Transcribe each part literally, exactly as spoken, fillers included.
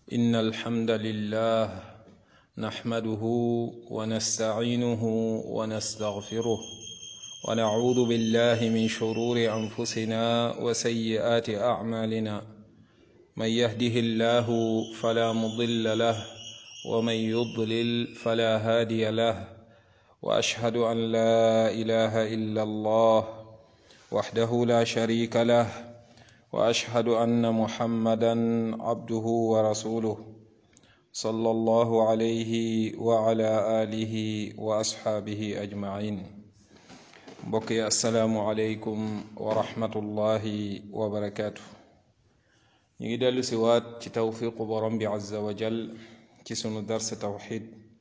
إن الحمد لله نحمده ونستعينه ونستغفره ونعوذ بالله من شرور أنفسنا وسيئات أعمالنا من يهده الله فلا مضل له ومن يضلل فلا هادي له وأشهد أن لا إله إلا الله وحده لا شريك له وأشهد أن محمدا عبده ورسوله صلى الله عليه وعلى آله وأصحابه أجمعين بقي السلام عليكم ورحمة الله وبركاته نيدل سوات توفيق برم عز وجل كسنو درس توحيد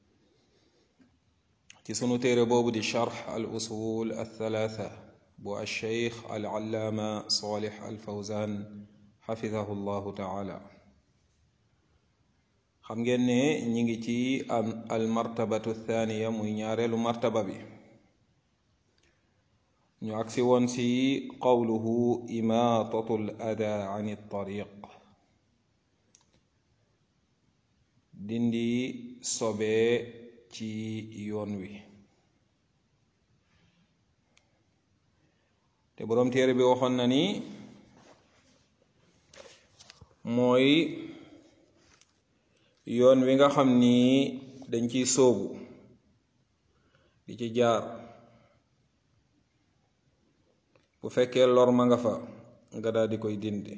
كسنو تيربوب دي شرح الأصول الثلاثة بو الشيخ العلامة صالح الفوزان حفظه الله تعالى xam ngeen ne ñi ngi ci al martabatu thaniya muy ñaareelu martaba bi ñu agsi woon si qawluhu imatatu l ada an tariq dindi sobe ci yoon wi te boroom téere bi waxoon na ni mooy yoon wi nga xam ni dañ ciy sóobu di ci jaar bu fekkee lor ma nga fa nga daal di koy dindi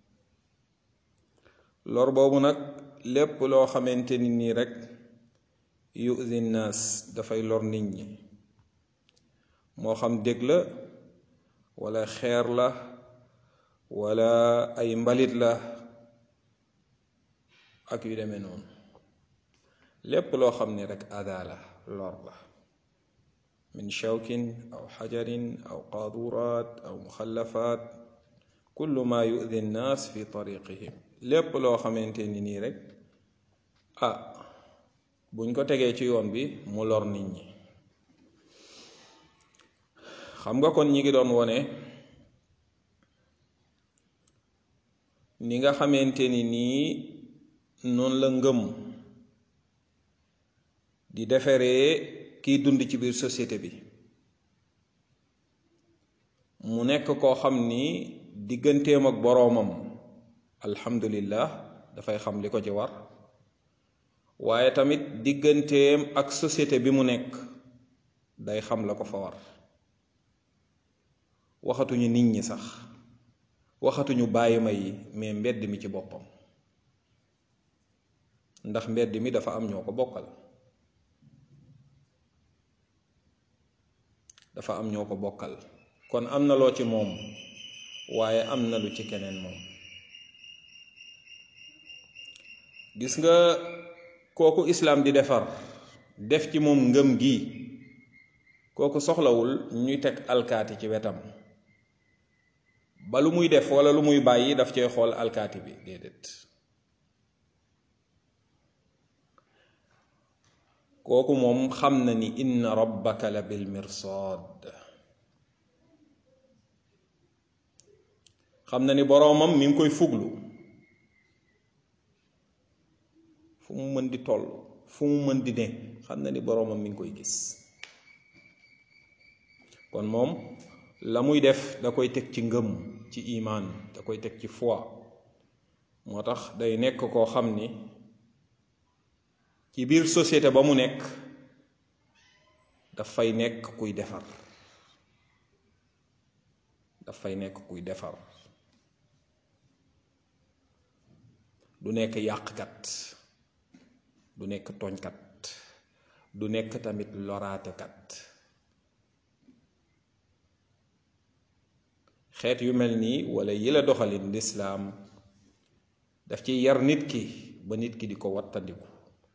lor boobu nag lépp loo xamante ni nii rek yu'zi naas dafay lor nit ñi moo xam dég la wala xeer la wala ay mbalit la ak yu demee noonu lépp loo xam ne rek adaa la lor la min shawkin aw xajarin aw qaaduraat aw muxallafaat kullu ma yu'di nnaas fi tariqihim lépp loo xamante ni nii rek ah buñ ko tegee ci yoon bi mu lor nit ñi xam nga kon ñi ngi doon wone ni nga xamante ni nii noonu la ngëm di defaree kiy dund ci biir société bi mu nekk koo xam ni digganteem ak boroomam alhamdulillah dafay xam li ko ci war waaye tamit digganteem ak société bi mu nekk day xam la ko fa war waxatuñu nit ñi sax waxatuñu bàyyi ma yi mais mbedd mi ci boppam ndax mbedd mi dafa am ñoo ko bokkal dafa am ñoo ko bokkal kon am na loo ci moom waaye am na lu ci keneen moom gis nga kooku islaam di defar def ci moom ngëm gi kooku soxlawul ñuy teg alkaati ci wetam ba lu muy def wala lu muy bàyyi daf cee xool alkaati bi déedéet kooku moom xam na ni inna rabbaka la bil mirsaad xam na ni boroomam mi ngi koy fuglu fu mu mën di toll fu mu mën di ne xam na ni boroomam mi ngi koy gis kon moom la muy def da koy teg ci ngëm ci imaan da koy teg ci foi moo tax day nekk koo xam ni ci biir société ba mu nekk dafay nekk kuy defar dafay nekk kuy defar du nekk yàqkat du nekk tooñkat du nekk tamit loraatekat xeet yu mel nii wala yi la doxalin lislaam daf ci yar nit ki ba nit ki di ko wattandiku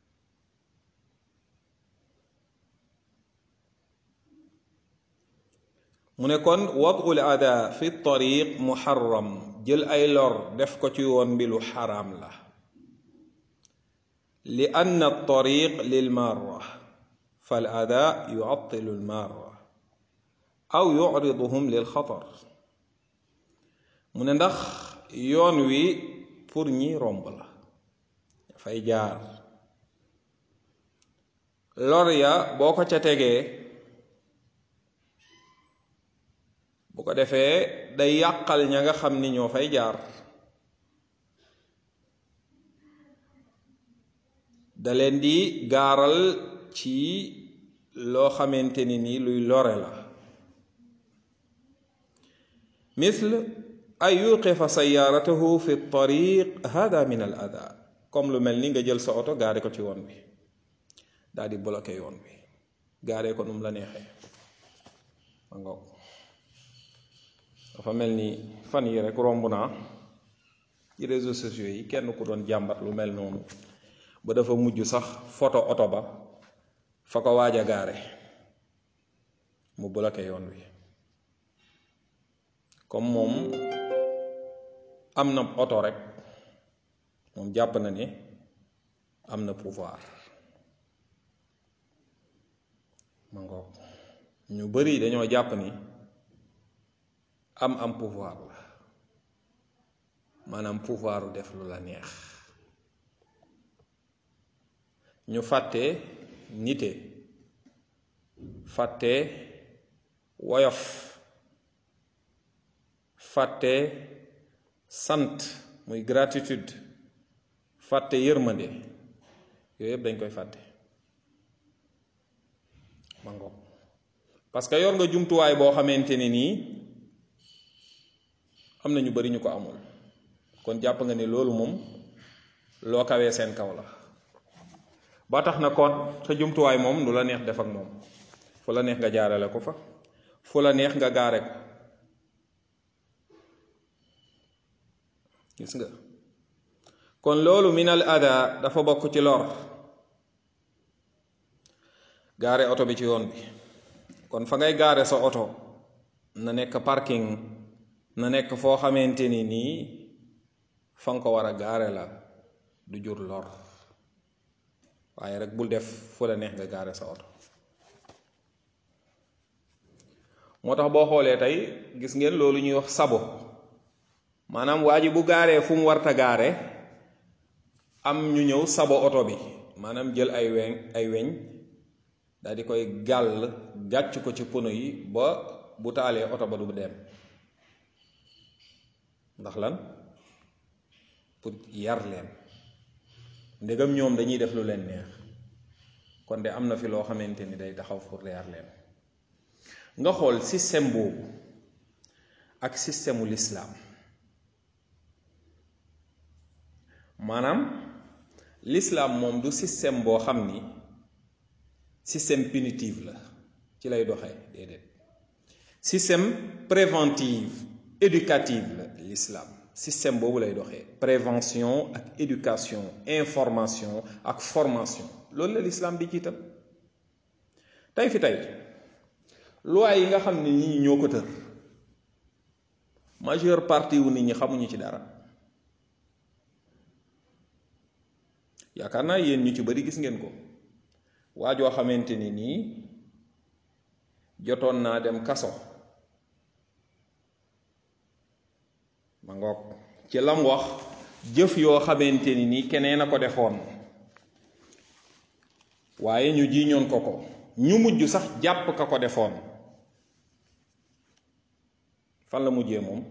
mu ne kon wad'ul ada fi tariq muharram jël ay lor def ko ci yoon bi lu xaraam la li anna tariq lil marra fal ada yu'attilu al marra aw yu'riduhum lil xatar mu ne ndax yoon wi pour ñi romb la fay jaar lor ya boo ko ca tegee bu ko defee day yàqal ña nga xam ni ñoo fay jaar, da leen di gaaral ci loo xamante ni nii luy lore la. misl ay yuqifa sayaaratahu fi tariq hada min al ada, comme lu mel ni nga jël sa oto gaare ko ci yoon bi, daal di bloqué yoon bi, gaaree ko num la neexee. ma ngoog dafa mel ni fan yi rek romb naa ci réseaux sociaux yi kenn ku doon jàmbat lu mel noonu ba dafa mujj sax photo oto ba fa ko waaj a gaare mu bloqué yoon wi, comme moom am na oto rek moom jàpp na ne am na pouvoir. ma ngoog ñu bari dañoo jàpp ni am am pouvoir la, maanaam pouvoiru def lu la neex. ñu fàtte nite, fàtte woyof, fàtte sant muy gratitude, fàtte yërmande, yooyu yëpp dañ koy fàtte. ma ngoog parce que yor nga jumtuwaay boo xamante ne nii am na ñu bari ñu ko amul, kon jàpp nga ne loolu moom loo kawee seen kaw la, ba tax na kon sa jumtuwaay moom lu la neex def ak moom, fu la neex nga jaarale ko fa, fu la neex nga gaare ko. gis nga kon loolu minal ada dafa bokk ci lor. gaare oto bi ci yoon bi, kon fa ngay gaare sa oto na nekk parking, na nekk foo xamante ni nii fa nga ko war a gaare la, du jur lor, waaye rek bul def fu la neex nga gaare sa oto. moo tax boo xoolee tey gis ngeen loolu ñuy wax sabo, maanaam waa ji bu gaaree fu mu warta gaare am ñu ñëw sabo oto bi, maanaam jël ay weñ ay weñ daal di koy gàll gàcc ko ci pono yi ba bu taalee oto ba du dem. ndax lan? pour yar leen, ndegam ñoom dañuy def lu leen neex, kon de am na fi loo xamante ni day taxaw pour yar leen. nga xool système boobu ak système u lislaam, maanaam lislaam moom du système boo xam ni système punitif la ci lay doxee, déedéet. système préventive éducative la l'islam, système boobu lay doxee, prévention ak éducation, information ak formation, loolu la l'islam di jiital. tey fi tey loi yi nga xam ne nit ñi ñoo ko tër, majeure partie wu nit ñi xamuñu ci dara. yaakaar naa yéen ñu ci bari gis ngeen ko, waa joo xamante ni nii jotoon naa dem kaso, ma ngoog ci lam wax jëf yoo xamante ni nii keneen a ko defoon, waaye ñu jiiñoon ko ko, ñu mujj sax jàpp ka ko defoon. fan la mujjee moom?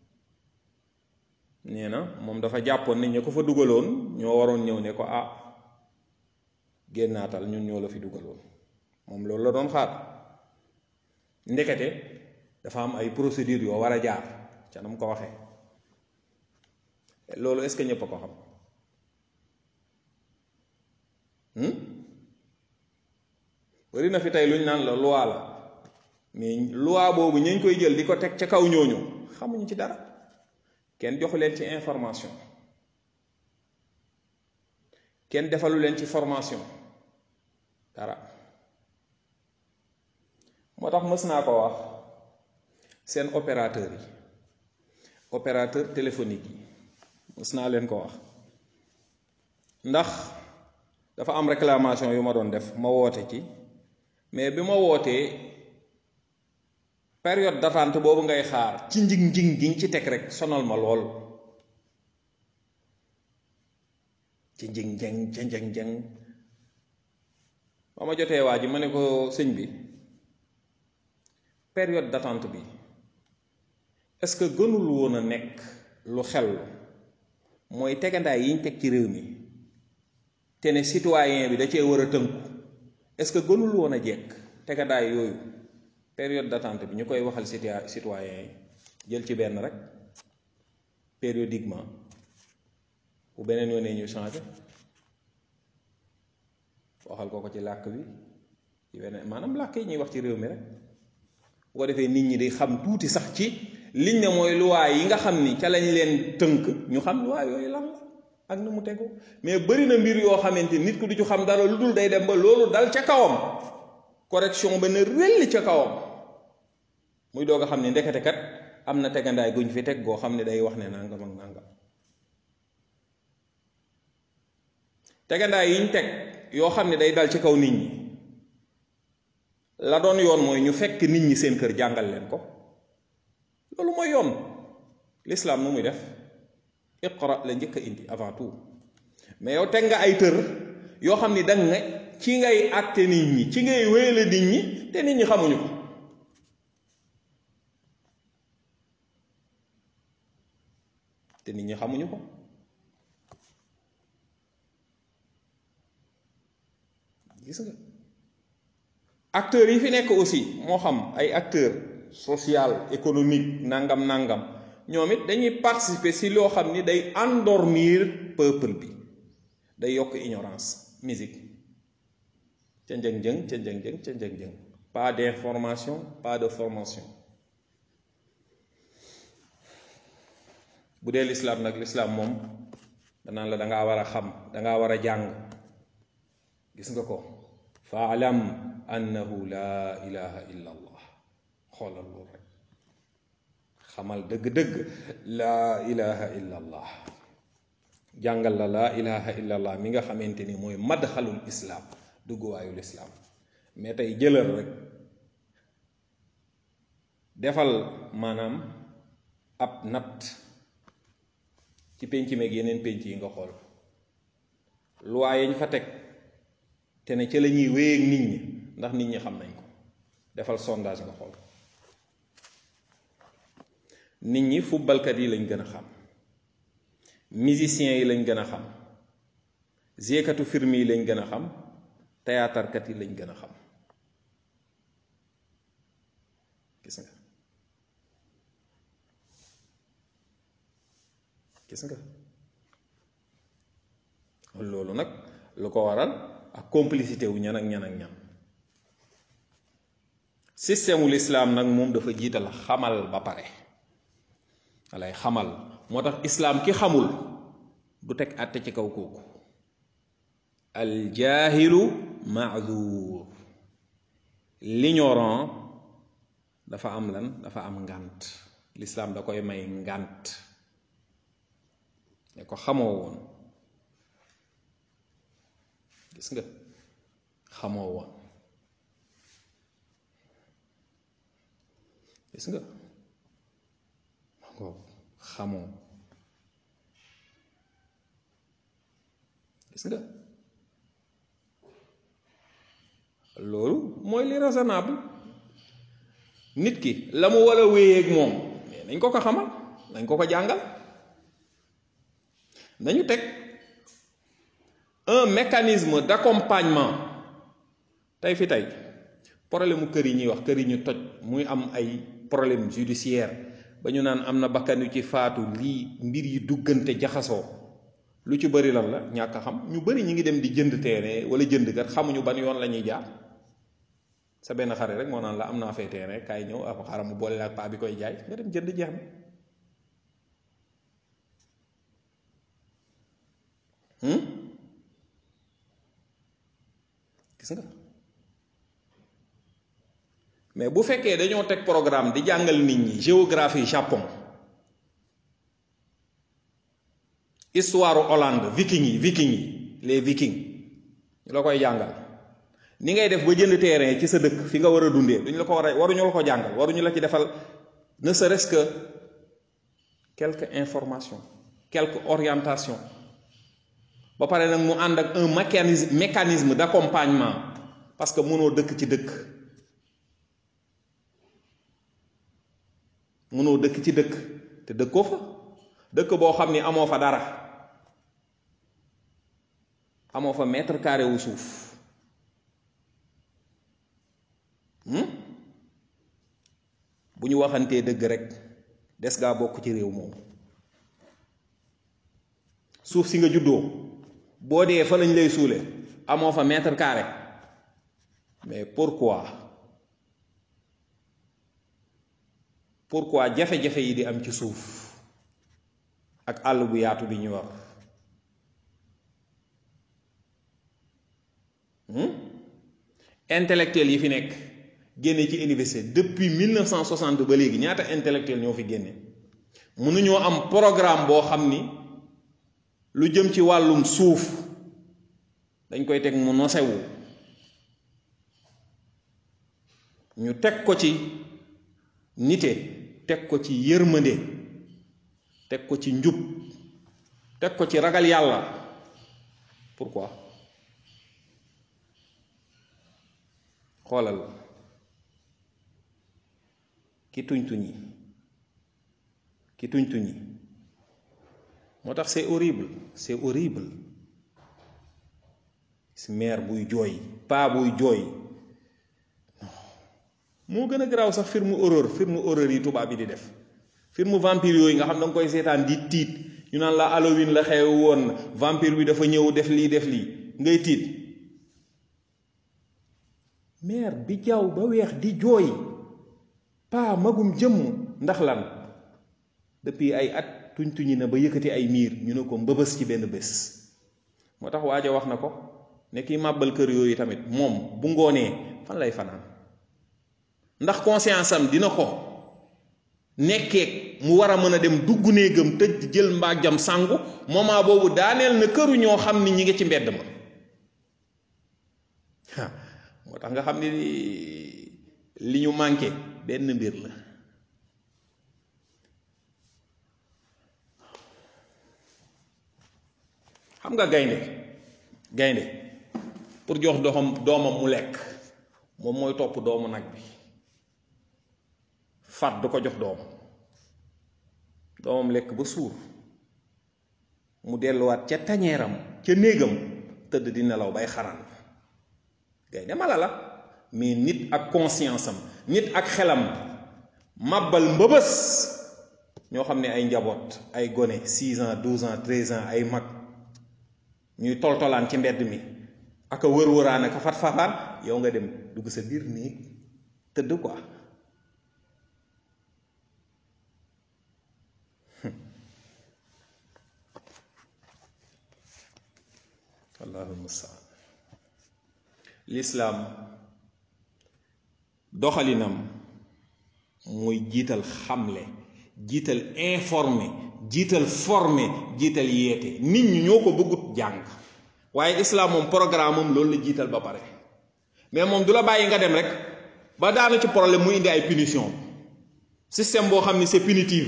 nee na moom dafa jàppoon ni ña ko fa dugaloon ñoo waroon ñëw ne ko ah génnaatal, ñun ñoo la fi dugaloon. moom loolu la doon xaar. ndekete dafa am ay procédures yoo war a jaar ca nam ko waxee. loolu est-ce que ñëpp a ko xam? bari na fi tey luñ naan la loi la, mais loi boobu ñu koy jël di ko teg ca kaw ñooñu xamuñu ci dara, kenn joxu leen ci information, kenn defalu leen ci formation dara. moo tax mës naa ko wax seen opérateur yi, opérateur téléphonique yi, mës naa leen ko wax, ndax dafa am réclamation yu ma doon def ma woote ci, mais bi ma wootee période d'attente boobu ngay xaar ci njing njing gi ci teg rek sonal ma lool. ci njëng njëng ca njëng njëng. ba ma jotee waa ji ma ne ko sëñ bi période d'attente bi est-ce que gënul woon a nekk lu xel mooy tegandaay yiñ teg ci réew mi te ne citoyen bi da cee war a tënku est-ce que gënul woon a jekk tegandaay yooyu période d'attente bi ñu koy waxal citoyen yi jël ci benn rek périodiquement bu beneen yoonee ñu changé waxal ko ko ci làkk bi ci beneen maanaam làkk yi ñuy wax ci réew mi rek bu ko defee nit ñi di xam tuuti sax ci liñ ne mooy luwaay yi nga xam ni ca lañ leen tënk ñu xam luwaay yooyu lan la ak nu mu tegu. mais bari na mbir yoo xamante nit ku du ci xam dara lu dul day dem ba loolu dal ca kawam correction ba ne rëll ca kawam muy doog a xam ne ndekete kat am na tegandaay guñ fi teg goo xam ne day wax ne nangam ak nangam. tegandaay yiñ teg yoo xam ne day dal ci kaw nit ñi la doon yoon mooy ñu fekk nit ñi seen kër jàngal leen ko loolu mooy yoon. l'islam nu muy def iqra la njëkk a indi avant tout mais yow teg nga ay tër yoo xam ni danga nga ci ngay àtte nit ñi ci ngay wéyale nit ñi te nit ñi xamuñu ko. te nit ñi xamuñu ko. gis nga acteurs yi fi nekk aussi moo xam ay acteurs social économique nangam nangam ñoom it dañuy participer ci loo xam ni day endormir peuple bi day yokk ignorance. musique ca njëng njëng ca njëng njëng ca njëng njëng pas d'information pas de formation. bu dee l'islam nag l'islam moom danaan la dangaa war a xam dangaa war a jàng. gis nga ko faalam annahu laa ilaha illa allah xoolal loolu rek xamal dëgg-dëgg laa ilaha illa allah jàngal la laa ilaha illa allah mi nga xamante ni mooy madxalul islaam dugguwaayul islaam. mais tey jëlal rek defal maanaam ab natt ci pénc meeg yeneen pénc yi nga xool loi yañ fa teg te ne ca la ñuy wéyeeg nit ñi ndax nit ñi xam nañ ko. defal sondage nga xool nit ñi footballkat yi lañ gën a xam musiciens yi lañ gën a xam jéekatu film yi lañ gën a xam théâtrekat yi lañ gën a xam. gis nga gis nga loolu nag lu ko waral ak complicité wu ñan ak ñan ak ñan. système wu lislaam nag moom dafa jiital xamal ba pare walay xamal moo tax islaam ki xamul du teg àtte ci kaw kooku. al jaahilu ma'zur l'ignorant dafa am lan dafa am ngànt. lislaam da koy may ngànt ne ko xamoo woon. gis nga xamoo woon. gis nga xamoo. gis nga loolu mooy li raisonnable. nit ki la mu war a wéyeeg moom mais nañ ko ko xamal nañ ko ko jàngal nañu teg un mécanisme d'accompagnement. tey fi tey problème mu kër yi ñuy wax kër yi ñu toj muy am ay problème judiciaire ba ñu naan am na bakkan yu ci faatu lii mbir yi duggante jaxasoo lu ci bëri lan la ñàkk a xam. ñu bëri ñu ngi dem di jënd terrain wala jënd kat xamuñu ban yoon la ñuy jaar. sa benn xare rek moo naan la am naa fay terrain kaay ñëw ab xaram mu boole la ak paa bi koy jaay nga dem jënd jeex na. gis nga mais bu fekkee dañoo teg programme di jàngal nit ñi géographie Japon, histoire Hollande, viking yi viking yi les vikings ñu la koy jàngal ni ngay def ba jënd terrain ci sa dëkk fi nga war a dundee duñ la ko war a waruñu la ko jàngal waruñu la ci defal ne serait-ce que quelques informations quelques orientations ba pare nag mu ànd ak un mécanisme mécanisme d'accompagnement parce que mënoo dëkk ci dëkk mënoo dëkk ci dëkk te dëkkoo fa dëkk boo xam ni amoo fa dara amoo fa mètre carré wu suuf bu ñu waxantee dëgg rek des gaa bokk ci réew moom suuf si nga juddoo boo dee fa lañ lay suule amoo fa mètre carré mais pourquoi pourquoi jafe-jafe yi di am ci suuf ak àll bu yaatu bi ñu war intellectuel yi fi nekk génne ci université depuis mille neuf cent soixante ba léegi ñaata intellectuel ñoo fi génne mënuñoo am programme boo xam ni lu jëm ci wàllum suuf dañ koy teg mu nosewu ñu teg ko ci nite teg ko ci yërmande teg ko ci njub teg ko ci ragal yàlla pourquoi xoolal ki tuñ tuñi ki tuñ tuñi moo tax c'est horrible c'est horrible si mère buy jooy paa buy jooy moo gën a garaaw sax film horreur film horreur yi tubaab bi di def film vampire yooyu nga xam da nga koy seetaan di tiit ñu naan la Halloween la xew woon vampire bi dafa ñëw def lii def lii ngay tiit mère bi jaaw ba weex di jooy paa magum jëmm ndax lan depuis ay at tuñ tuñi na ba yëkkati ay miir ñu ne ko mbëbës ci benn bés moo tax waaja wax na ko ne kii màbbal kër yooyu tamit moom bu ngoonee fan lay fanaan ndax conscience am dina ko nekkee mu war a mën a dem dugg néegam tëj jël mbaajam sangu moment boobu daaneel na këru ñoo xam ni ñi ngi ci mbedd ma moo tax nga xam ni li ñu manqué benn mbir la xam nga gaynde gaynde pour jox doxam doomam mu lekk moom mooy topp doomu nag bi fat du ko jox doomam doomam lekk ba suur mu delluwaat ca tañeeram ca néegam tëdd di nelaw bay xaraan gaynde mala la mais nit ak conscience am nit ak xelam màbbal mbëbës ñoo xam ne ay njaboot ay gone six ans douze ans treize ans ay mag ñuy toltolaan ci mbedd mi ak a wër-wëraan ak a fat-fataan yow nga dem dugg sa biir néeg tëdd quoi allahul mustaan lislaam doxalinam muy jiital xamle jiital informé jiital formé jiital yeete nit ñi ñoo ko bëggut jàng waaye islaam moom programme am loolu la jiital ba pare mais moom du la bàyyi nga dem rek ba daanu ci problème mu indi ay punition système boo xam ni c'est punitive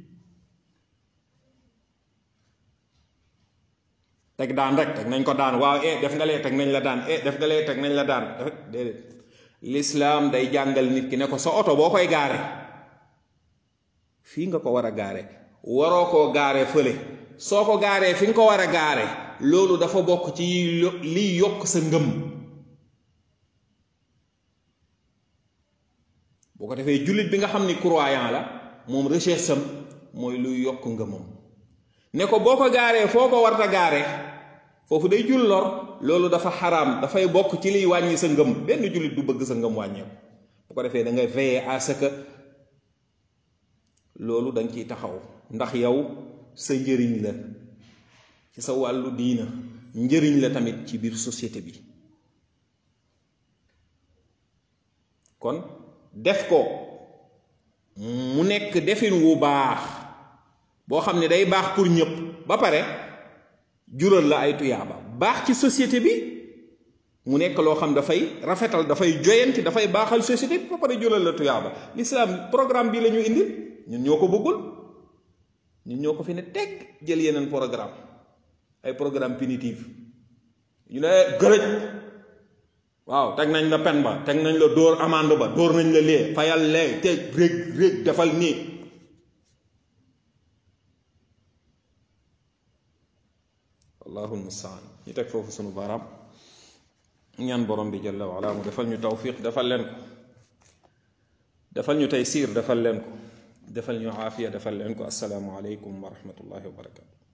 teg daan rek teg nañ ko daan waaw eh def nga lee teg nañ la daan eh def nga lee teg nañ la daan déedéet l'islam day jàngal nit ki ne ko sa oto boo koy gaare fii nga ko war a gaare waroo koo gaare fële soo ko gaaree fi nga ko war a gaare loolu dafa bokk ci liy yokk sa ngëm boo ko defee jullit bi nga xam ni croyant la moom recherche am mooy luy yokk ngëmam ne ko boo ko gaaree foo ko warta gaare foofu day jul lor loolu dafa xaraam dafay bokk ci liy wàññi sa ngëm benn jullit du bëgg sa ngëm wàññeeku bu ko defee da ngay veiller à ce que loolu da nga ciy taxaw ndax yow sa njëriñ la ci sa wàllu diina njëriñ la tamit ci biir société bi kon def ko mu nekk defin wu baax boo xam ne day baax pour ñëpp ba pare jural la ay tuyaaba baax ci société bi mu nekk loo xam dafay rafetal dafay joyanti dafay baaxal société bi ba pare jural la tuyaaba l'islam programme bi la ñu indil ñun ñoo ko bëggul ñun ñoo ko fi ne teg jël yeneen programme ay programme punitif ñu ne gërëj waaw teg nañ la pen ba teg nañ la dóor amande ba dóor nañ la lee fayal lee teg rég rég defal nii. wallahu almustaan ñu teg foofu sunu baaraam ñaan borom bi jalla wa ala mu defal ñu tawfiq defal leen ko defal ñu taysiir defal leen ko defal ñu aafiya defal leen ko assalaamu aleykum wa rahmatullahi wa barakatu